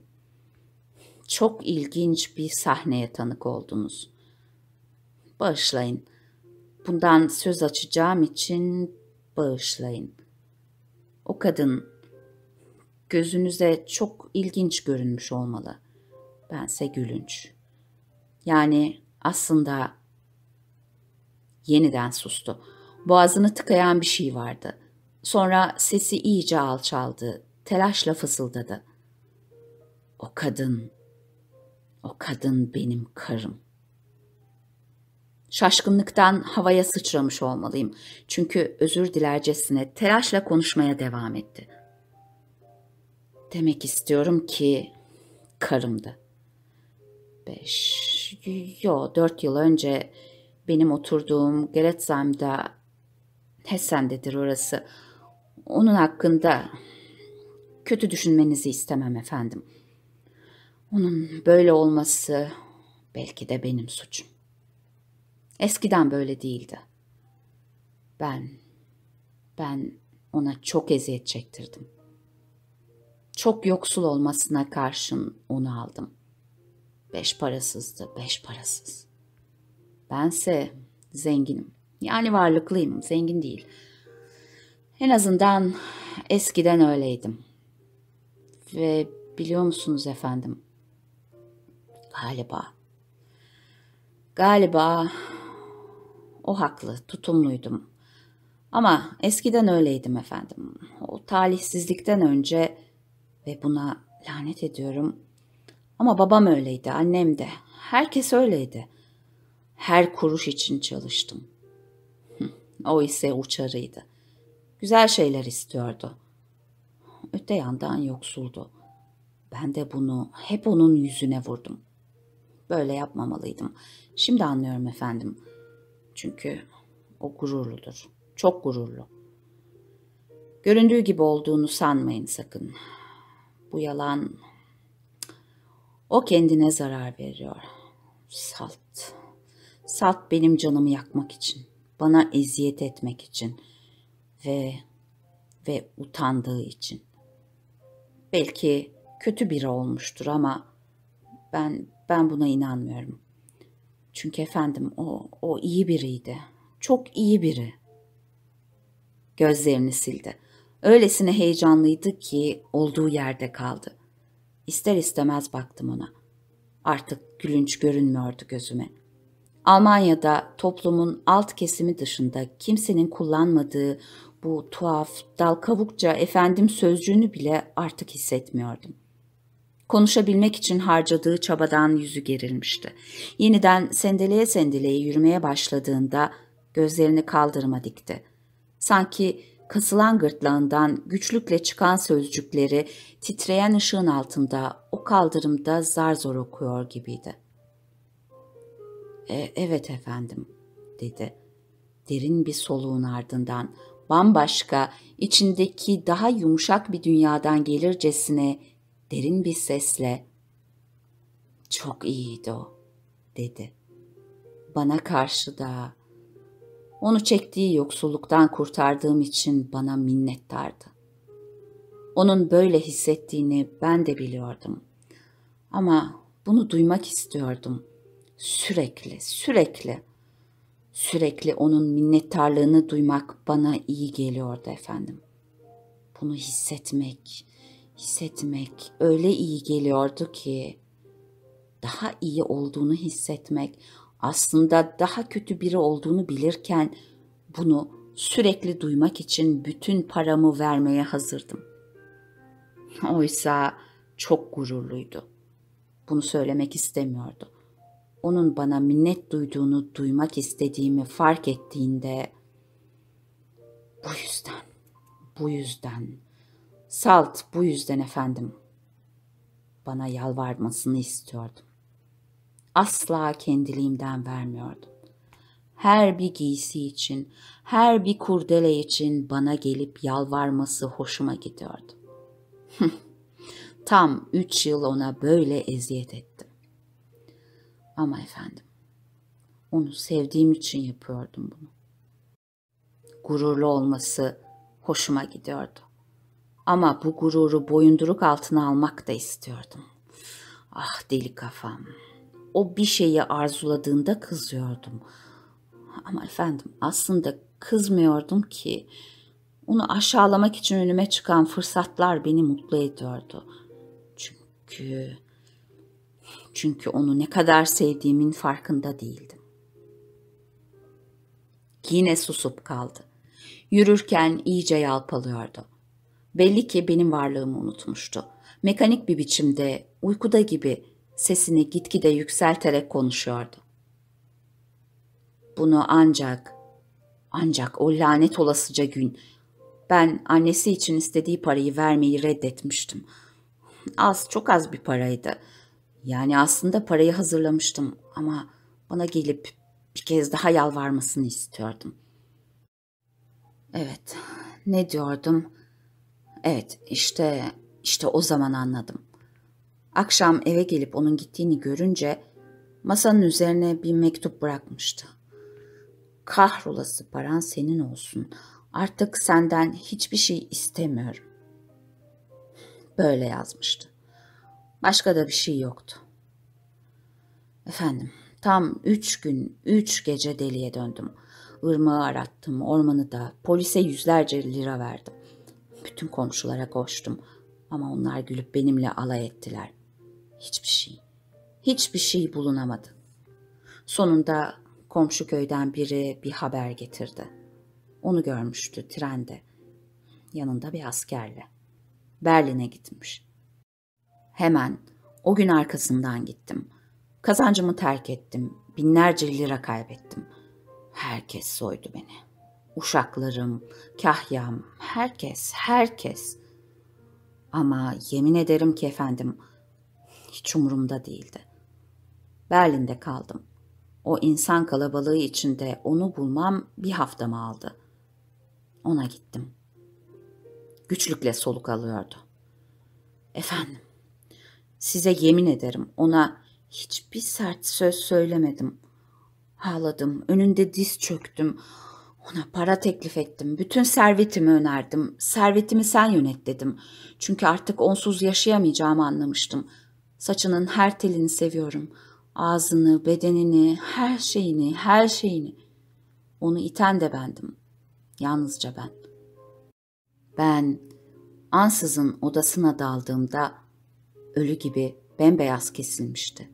Çok ilginç bir sahneye tanık oldunuz. Bağışlayın. Bundan söz açacağım için bağışlayın. O kadın gözünüze çok ilginç görünmüş olmalı. Bense gülünç. Yani aslında yeniden sustu. Boğazını tıkayan bir şey vardı. Sonra sesi iyice alçaldı. Telaşla fısıldadı. O kadın, o kadın benim karım. Şaşkınlıktan havaya sıçramış olmalıyım. Çünkü özür dilercesine telaşla konuşmaya devam etti. Demek istiyorum ki karımdı. Beş, yo dört yıl önce benim oturduğum Geretsheim'da, Hessen'dedir orası. Onun hakkında kötü düşünmenizi istemem efendim. Onun böyle olması belki de benim suçum. Eskiden böyle değildi. Ben, ben ona çok eziyet çektirdim. Çok yoksul olmasına karşın onu aldım. Beş parasızdı, beş parasız. Bense zenginim. Yani varlıklıyım, zengin değil. En azından eskiden öyleydim. Ve biliyor musunuz efendim? Galiba, galiba o haklı, tutumluydum. Ama eskiden öyleydim efendim. O talihsizlikten önce ve buna lanet ediyorum. Ama babam öyleydi, annem de. Herkes öyleydi. Her kuruş için çalıştım. O ise uçarıydı. Güzel şeyler istiyordu. Öte yandan yoksuldu. Ben de bunu hep onun yüzüne vurdum. Böyle yapmamalıydım. Şimdi anlıyorum efendim. Çünkü o gururludur. Çok gururlu. Göründüğü gibi olduğunu sanmayın sakın. Bu yalan. O kendine zarar veriyor. Salt. Salt benim canımı yakmak için. Bana eziyet etmek için. Ve ve utandığı için. Belki kötü biri olmuştur ama ben ben buna inanmıyorum. Çünkü efendim o o iyi biriydi. Çok iyi biri. Gözlerini sildi. Öylesine heyecanlıydı ki olduğu yerde kaldı. İster istemez baktım ona. Artık gülünç görünmüyordu gözüme. Almanya'da toplumun alt kesimi dışında kimsenin kullanmadığı bu tuhaf, dal kavukça efendim sözcüğünü bile artık hissetmiyordum. Konuşabilmek için harcadığı çabadan yüzü gerilmişti. Yeniden sendeleye sendeleye yürümeye başladığında gözlerini kaldırıma dikti. Sanki kasılan gırtlağından güçlükle çıkan sözcükleri titreyen ışığın altında o kaldırımda zar zor okuyor gibiydi. E, evet efendim, dedi. Derin bir soluğun ardından bambaşka, içindeki daha yumuşak bir dünyadan gelircesine derin bir sesle "Çok iyiydi o," dedi. Bana karşı da, onu çektiği yoksulluktan kurtardığım için bana minnettardı. Onun böyle hissettiğini ben de biliyordum. Ama bunu duymak istiyordum. Sürekli, sürekli, sürekli onun minnettarlığını duymak bana iyi geliyordu efendim. Bunu hissetmek, hissetmek öyle iyi geliyordu ki, daha iyi olduğunu hissetmek, aslında daha kötü biri olduğunu bilirken bunu sürekli duymak için bütün paramı vermeye hazırdım. Oysa çok gururluydu. Bunu söylemek istemiyordu. Onun bana minnet duyduğunu duymak istediğimi fark ettiğinde, bu yüzden, bu yüzden, salt bu yüzden efendim, bana yalvarmasını istiyordum. Asla kendiliğimden vermiyordum. Her bir giysi için, her bir kurdele için bana gelip yalvarması hoşuma gidiyordu. Tam üç yıl ona böyle eziyet ettim. Ama efendim, onu sevdiğim için yapıyordum bunu. Gururlu olması hoşuma gidiyordu. Ama bu gururu boyunduruk altına almak da istiyordum. Ah deli kafam. O bir şeyi arzuladığında kızıyordum. Ama efendim aslında kızmıyordum ki. Onu aşağılamak için önüme çıkan fırsatlar beni mutlu ediyordu. Çünkü... Çünkü onu ne kadar sevdiğimin farkında değildim. Yine susup kaldı. Yürürken iyice yalpalıyordu. Belli ki benim varlığımı unutmuştu. Mekanik bir biçimde, uykuda gibi sesini gitgide yükselterek konuşuyordu. Bunu ancak, ancak o lanet olasıca gün ben annesi için istediği parayı vermeyi reddetmiştim. Az, çok az bir paraydı. Yani aslında parayı hazırlamıştım ama bana gelip bir kez daha yalvarmasını istiyordum. Evet, ne diyordum? Evet, işte, işte o zaman anladım. Akşam eve gelip onun gittiğini görünce masanın üzerine bir mektup bırakmıştı. Kahrolası paran senin olsun. Artık senden hiçbir şey istemiyorum. Böyle yazmıştı. Başka da bir şey yoktu. Efendim, tam üç gün, üç gece deliye döndüm. Irmağı arattım, ormanı da, polise yüzlerce lira verdim. Bütün komşulara koştum ama onlar gülüp benimle alay ettiler. Hiçbir şey, hiçbir şey bulunamadı. Sonunda komşu köyden biri bir haber getirdi. Onu görmüştü trende, yanında bir askerle. Berlin'e gitmiş. Hemen o gün arkasından gittim. Kazancımı terk ettim. Binlerce lira kaybettim. Herkes soydu beni. Uşaklarım, kahyam, herkes, herkes. Ama yemin ederim ki efendim, hiç umurumda değildi. Berlin'de kaldım. O insan kalabalığı içinde onu bulmam bir haftamı aldı. Ona gittim. Güçlükle soluk alıyordu. Efendim, size yemin ederim ona hiçbir sert söz söylemedim. Ağladım, önünde diz çöktüm. Ona para teklif ettim. Bütün servetimi önerdim. Servetimi sen yönet dedim. Çünkü artık onsuz yaşayamayacağımı anlamıştım. Saçının her telini seviyorum. Ağzını, bedenini, her şeyini, her şeyini. Onu iten de bendim. Yalnızca ben. Ben ansızın odasına daldığımda ölü gibi bembeyaz kesilmişti.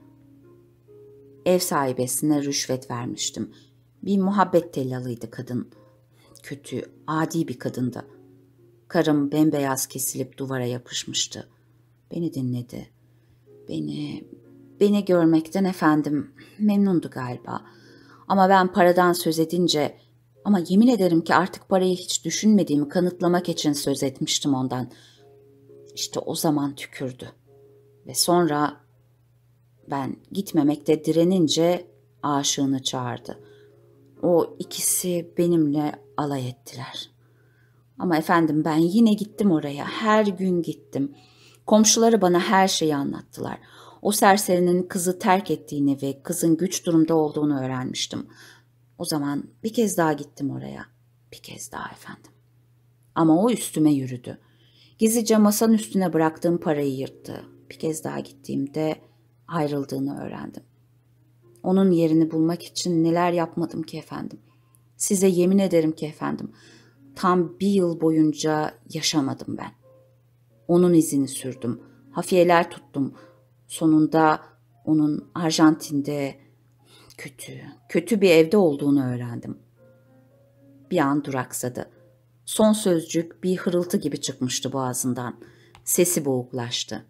Ev sahibesine rüşvet vermiştim. Bir muhabbet tellalıydı kadın. Kötü, adi bir kadındı. Karım bembeyaz kesilip duvara yapışmıştı. Beni dinledi. Beni, beni görmekten efendim memnundu galiba. Ama ben paradan söz edince, ama yemin ederim ki artık parayı hiç düşünmediğimi kanıtlamak için söz etmiştim ondan. İşte o zaman tükürdü. Ve sonra ben gitmemekte direnince aşığını çağırdı. O ikisi benimle alay ettiler. Ama efendim ben yine gittim oraya, her gün gittim. Komşuları bana her şeyi anlattılar. O serserinin kızı terk ettiğini ve kızın güç durumda olduğunu öğrenmiştim. O zaman bir kez daha gittim oraya, bir kez daha efendim. Ama o üstüme yürüdü. Gizlice masanın üstüne bıraktığım parayı yırttı. Bir kez daha gittiğimde ayrıldığını öğrendim. Onun yerini bulmak için neler yapmadım ki efendim. Size yemin ederim ki efendim, tam bir yıl boyunca yaşamadım ben. Onun izini sürdüm, hafiyeler tuttum. Sonunda onun Arjantin'de kötü, kötü bir evde olduğunu öğrendim. Bir an duraksadı. Son sözcük bir hırıltı gibi çıkmıştı boğazından. Sesi boğuklaştı.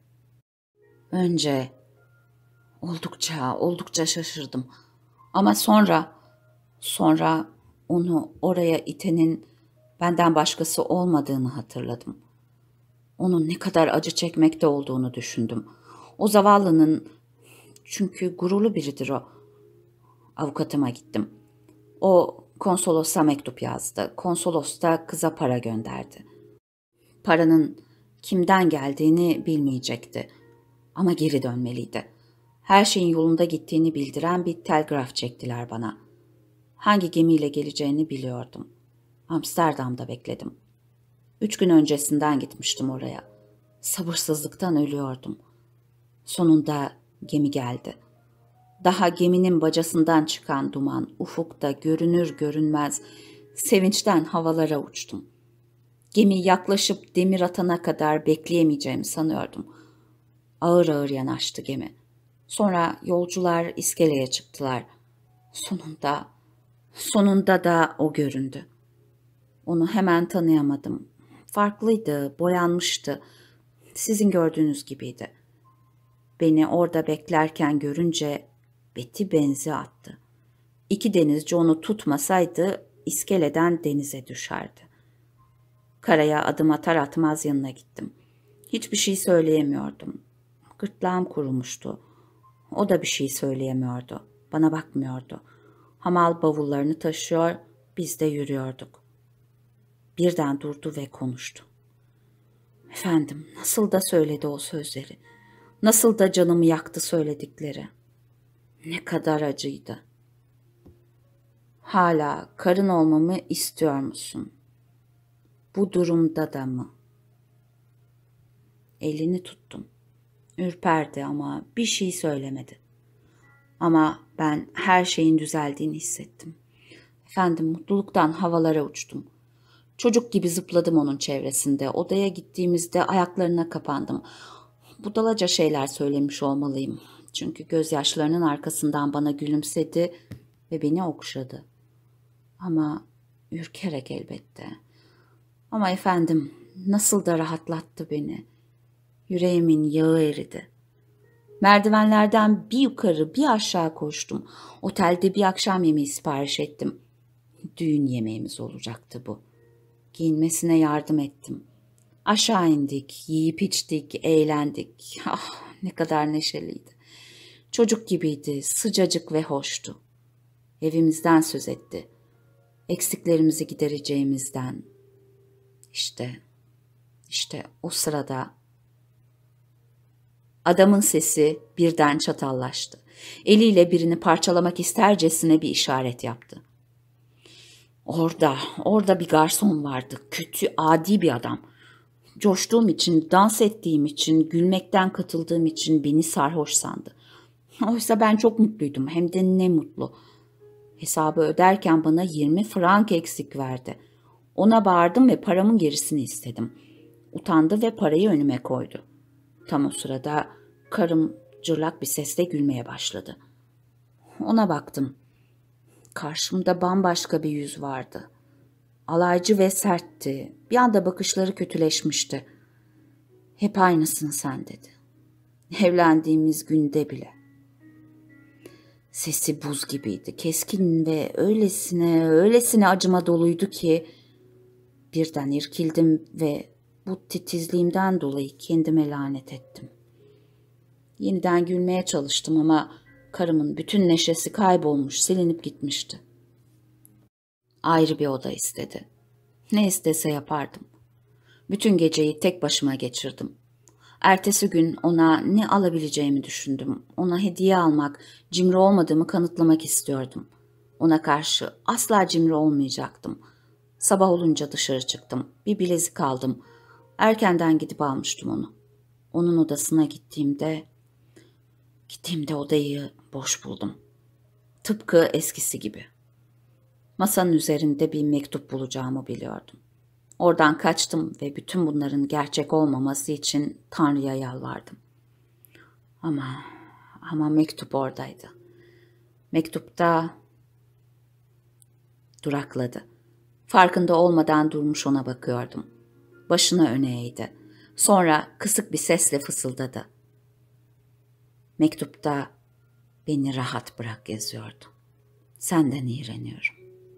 Önce oldukça, oldukça şaşırdım. Ama sonra, sonra onu oraya itenin benden başkası olmadığını hatırladım. Onun ne kadar acı çekmekte olduğunu düşündüm. O zavallının, çünkü gururlu biridir o. Avukatıma gittim. O konsolosa mektup yazdı. Konsolos da kıza para gönderdi. Paranın kimden geldiğini bilmeyecekti. Ama geri dönmeliydi. Her şeyin yolunda gittiğini bildiren bir telgraf çektiler bana. Hangi gemiyle geleceğini biliyordum. Amsterdam'da bekledim. Üç gün öncesinden gitmiştim oraya. Sabırsızlıktan ölüyordum. Sonunda gemi geldi. Daha geminin bacasından çıkan duman ufukta görünür görünmez sevinçten havalara uçtum. Gemi yaklaşıp demir atana kadar bekleyemeyeceğimi sanıyordum. Ağır ağır yanaştı gemi. Sonra yolcular iskeleye çıktılar. Sonunda, sonunda da o göründü. Onu hemen tanıyamadım. Farklıydı, boyanmıştı. Sizin gördüğünüz gibiydi. Beni orada beklerken görünce beti benzi attı. İki denizci onu tutmasaydı iskeleden denize düşerdi. Karaya adım atar atmaz yanına gittim. Hiçbir şey söyleyemiyordum. Gırtlağım kurumuştu. O da bir şey söyleyemiyordu. Bana bakmıyordu. Hamal bavullarını taşıyor, biz de yürüyorduk. Birden durdu ve konuştu. Efendim, nasıl da söyledi o sözleri. Nasıl da canımı yaktı söyledikleri. Ne kadar acıydı. Hala karın olmamı istiyor musun? Bu durumda da mı? Elini tuttum. Ürperdi ama bir şey söylemedi. Ama ben her şeyin düzeldiğini hissettim. Efendim, mutluluktan havalara uçtum. Çocuk gibi zıpladım onun çevresinde. Odaya gittiğimizde ayaklarına kapandım. Budalaca şeyler söylemiş olmalıyım. Çünkü gözyaşlarının arkasından bana gülümsedi ve beni okşadı. Ama ürkerek elbette. Ama efendim, nasıl da rahatlattı beni. Yüreğimin yağı eridi. Merdivenlerden bir yukarı bir aşağı koştum. Otelde bir akşam yemeği sipariş ettim. Düğün yemeğimiz olacaktı bu. Giyinmesine yardım ettim. Aşağı indik, yiyip içtik, eğlendik. Ah, ne kadar neşeliydi. Çocuk gibiydi, sıcacık ve hoştu. Evimizden söz etti. Eksiklerimizi gidereceğimizden. İşte, işte o sırada adamın sesi birden çatallaştı. Eliyle birini parçalamak istercesine bir işaret yaptı. Orada, orada bir garson vardı. Kötü, adi bir adam. Coştuğum için, dans ettiğim için, gülmekten katıldığım için beni sarhoş sandı. Oysa ben çok mutluydum, hem de ne mutlu. Hesabı öderken bana yirmi frank eksik verdi. Ona bağırdım ve paramın gerisini istedim. Utandı ve parayı önüme koydu. Tam o sırada karım cırlak bir sesle gülmeye başladı. Ona baktım. Karşımda bambaşka bir yüz vardı. Alaycı ve sertti. Bir anda bakışları kötüleşmişti. Hep aynısın sen dedi. Evlendiğimiz günde bile. Sesi buz gibiydi. Keskin ve öylesine, öylesine acıma doluydu ki birden irkildim ve bu titizliğimden dolayı kendime lanet ettim. Yeniden gülmeye çalıştım ama karımın bütün neşesi kaybolmuş, silinip gitmişti. Ayrı bir oda istedi. Ne istese yapardım. Bütün geceyi tek başıma geçirdim. Ertesi gün ona ne alabileceğimi düşündüm. Ona hediye almak, cimri olmadığımı kanıtlamak istiyordum. Ona karşı asla cimri olmayacaktım. Sabah olunca dışarı çıktım. Bir bilezik aldım. Erkenden gidip almıştım onu. Onun odasına gittiğimde, gittiğimde odayı boş buldum. Tıpkı eskisi gibi. Masanın üzerinde bir mektup bulacağımı biliyordum. Oradan kaçtım ve bütün bunların gerçek olmaması için Tanrı'ya yalvardım. Ama, ama mektup oradaydı. Mektupta durakladı. Farkında olmadan durmuş ona bakıyordum. Başını öne eğdi. Sonra kısık bir sesle fısıldadı. Mektupta beni rahat bırak yazıyordu. Senden iğreniyorum.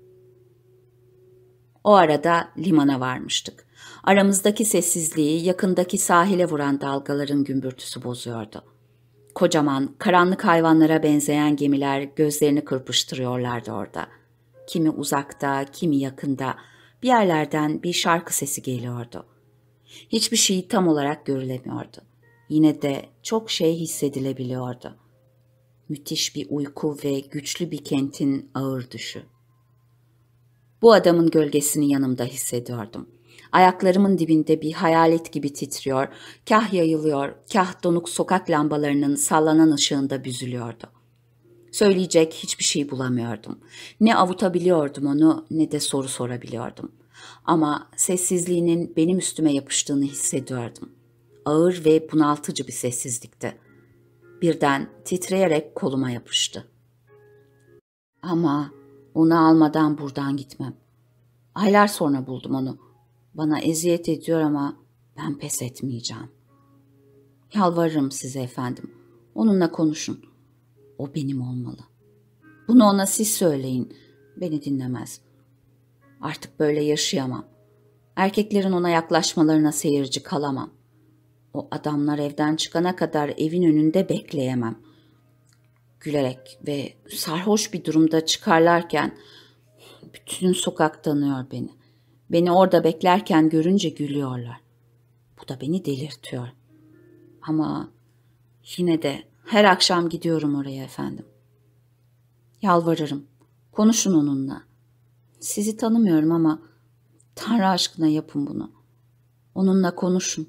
O arada limana varmıştık. Aramızdaki sessizliği yakındaki sahile vuran dalgaların gümbürtüsü bozuyordu. Kocaman, karanlık hayvanlara benzeyen gemiler gözlerini kırpıştırıyorlardı orada. Kimi uzakta, kimi yakında, bir yerlerden bir şarkı sesi geliyordu. Hiçbir şey tam olarak görülemiyordu. Yine de çok şey hissedilebiliyordu. Müthiş bir uyku ve güçlü bir kentin ağır düşü. Bu adamın gölgesini yanımda hissediyordum. Ayaklarımın dibinde bir hayalet gibi titriyor, kah yayılıyor, kah donuk sokak lambalarının sallanan ışığında büzülüyordu. Söyleyecek hiçbir şey bulamıyordum. Ne avutabiliyordum onu ne de soru sorabiliyordum. Ama sessizliğinin benim üstüme yapıştığını hissediyordum. Ağır ve bunaltıcı bir sessizlikti. Birden titreyerek koluma yapıştı. Ama onu almadan buradan gitmem. Aylar sonra buldum onu. Bana eziyet ediyor ama ben pes etmeyeceğim. Yalvarırım size efendim. Onunla konuşun. O benim olmalı. Bunu ona siz söyleyin. Beni dinlemez. Artık böyle yaşayamam. Erkeklerin ona yaklaşmalarına seyirci kalamam. O adamlar evden çıkana kadar evin önünde bekleyemem. Gülerek ve sarhoş bir durumda çıkarlarken bütün sokak tanıyor beni. Beni orada beklerken görünce gülüyorlar. Bu da beni delirtiyor. Ama yine de her akşam gidiyorum oraya efendim. Yalvarırım. Konuşun onunla. Sizi tanımıyorum ama Tanrı aşkına yapın bunu. Onunla konuşun.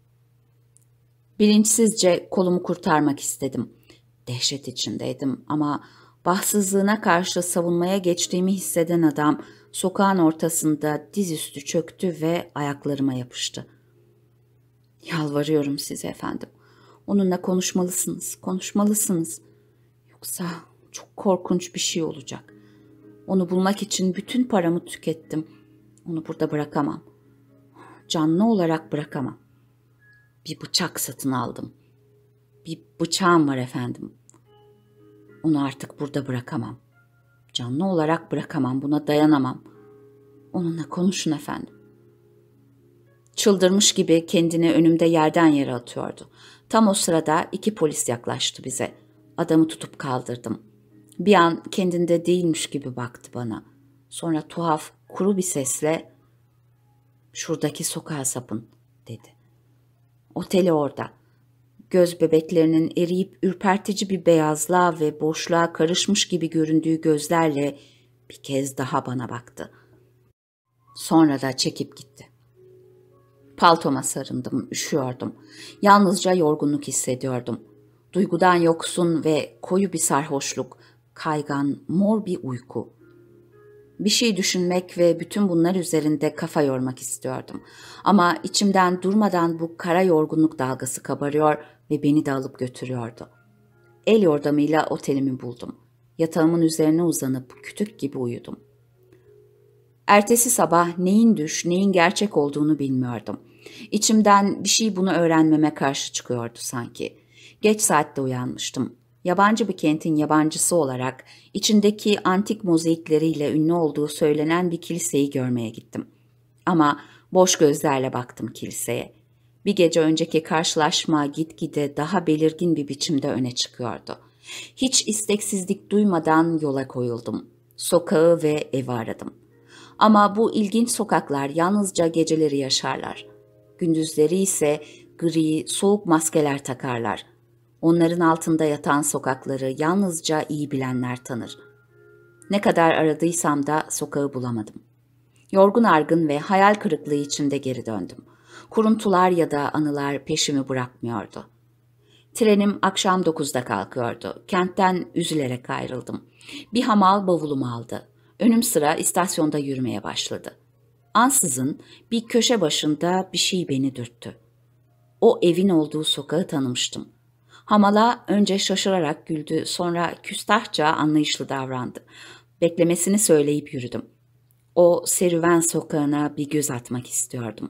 Bilinçsizce kolumu kurtarmak istedim. Dehşet içindeydim ama bahtsızlığına karşı savunmaya geçtiğimi hisseden adam sokağın ortasında dizüstü çöktü ve ayaklarıma yapıştı. Yalvarıyorum size efendim. Onunla konuşmalısınız, konuşmalısınız. Yoksa çok korkunç bir şey olacak. Onu bulmak için bütün paramı tükettim. Onu burada bırakamam. Canlı olarak bırakamam. Bir bıçak satın aldım. Bir bıçağım var efendim. Onu artık burada bırakamam. Canlı olarak bırakamam, buna dayanamam. Onunla konuşun efendim. Çıldırmış gibi kendini önümde yerden yere atıyordu. Tam o sırada iki polis yaklaştı bize. Adamı tutup kaldırdım. Bir an kendinde değilmiş gibi baktı bana. Sonra tuhaf, kuru bir sesle "Şuradaki sokağa sapın," dedi. Oteli orada. Göz bebeklerinin eriyip ürpertici bir beyazlığa ve boşluğa karışmış gibi göründüğü gözlerle bir kez daha bana baktı. Sonra da çekip gitti. Paltoma sarındım, üşüyordum. Yalnızca yorgunluk hissediyordum. Duygudan yoksun ve koyu bir sarhoşluk, kaygan, mor bir uyku. Bir şey düşünmek ve bütün bunlar üzerinde kafa yormak istiyordum. Ama içimden durmadan bu kara yorgunluk dalgası kabarıyor ve beni de alıp götürüyordu. El yordamıyla otelimi buldum. Yatağımın üzerine uzanıp kütük gibi uyudum. Ertesi sabah neyin düş, neyin gerçek olduğunu bilmiyordum. İçimden bir şey bunu öğrenmeme karşı çıkıyordu sanki. Geç saatte uyanmıştım. Yabancı bir kentin yabancısı olarak içindeki antik mozaikleriyle ünlü olduğu söylenen bir kiliseyi görmeye gittim. Ama boş gözlerle baktım kiliseye. Bir gece önceki karşılaşma gitgide daha belirgin bir biçimde öne çıkıyordu. Hiç isteksizlik duymadan yola koyuldum. Sokağı ve evi aradım. Ama bu ilginç sokaklar yalnızca geceleri yaşarlar. Gündüzleri ise gri, soğuk maskeler takarlar. Onların altında yatan sokakları yalnızca iyi bilenler tanır. Ne kadar aradıysam da sokağı bulamadım. Yorgun argın ve hayal kırıklığı içinde geri döndüm. Kuruntular ya da anılar peşimi bırakmıyordu. Trenim akşam dokuzda kalkıyordu. Kentten üzülerek ayrıldım. Bir hamal bavulumu aldı. Önüm sıra istasyonda yürümeye başladı. Ansızın bir köşe başında bir şey beni dürttü. O evin olduğu sokağı tanımıştım. Hamala önce şaşırarak güldü, sonra küstahça anlayışlı davrandı. Beklemesini söyleyip yürüdüm. O serüven sokağına bir göz atmak istiyordum.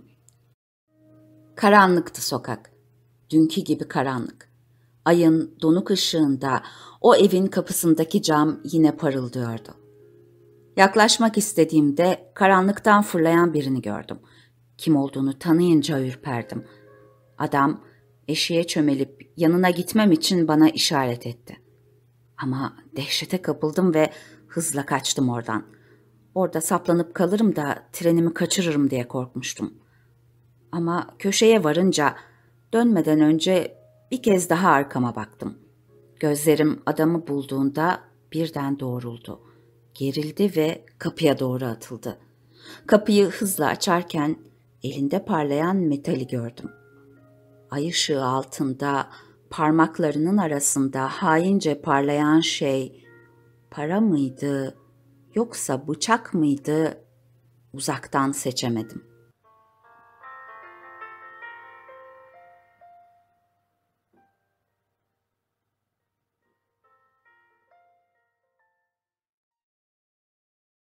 Karanlıktı sokak. Dünkü gibi karanlık. Ayın donuk ışığında o evin kapısındaki cam yine parıldıyordu. Yaklaşmak istediğimde karanlıktan fırlayan birini gördüm. Kim olduğunu tanıyınca ürperdim. Adam eşiğe çömelip yanına gitmem için bana işaret etti. Ama dehşete kapıldım ve hızla kaçtım oradan. Orada saplanıp kalırım da trenimi kaçırırım diye korkmuştum. Ama köşeye varınca dönmeden önce bir kez daha arkama baktım. Gözlerim adamı bulduğunda birden doğruldu. Gerildi ve kapıya doğru atıldı. Kapıyı hızla açarken elinde parlayan metali gördüm. Ay ışığı altında parmaklarının arasında haince parlayan şey para mıydı yoksa bıçak mıydı uzaktan seçemedim.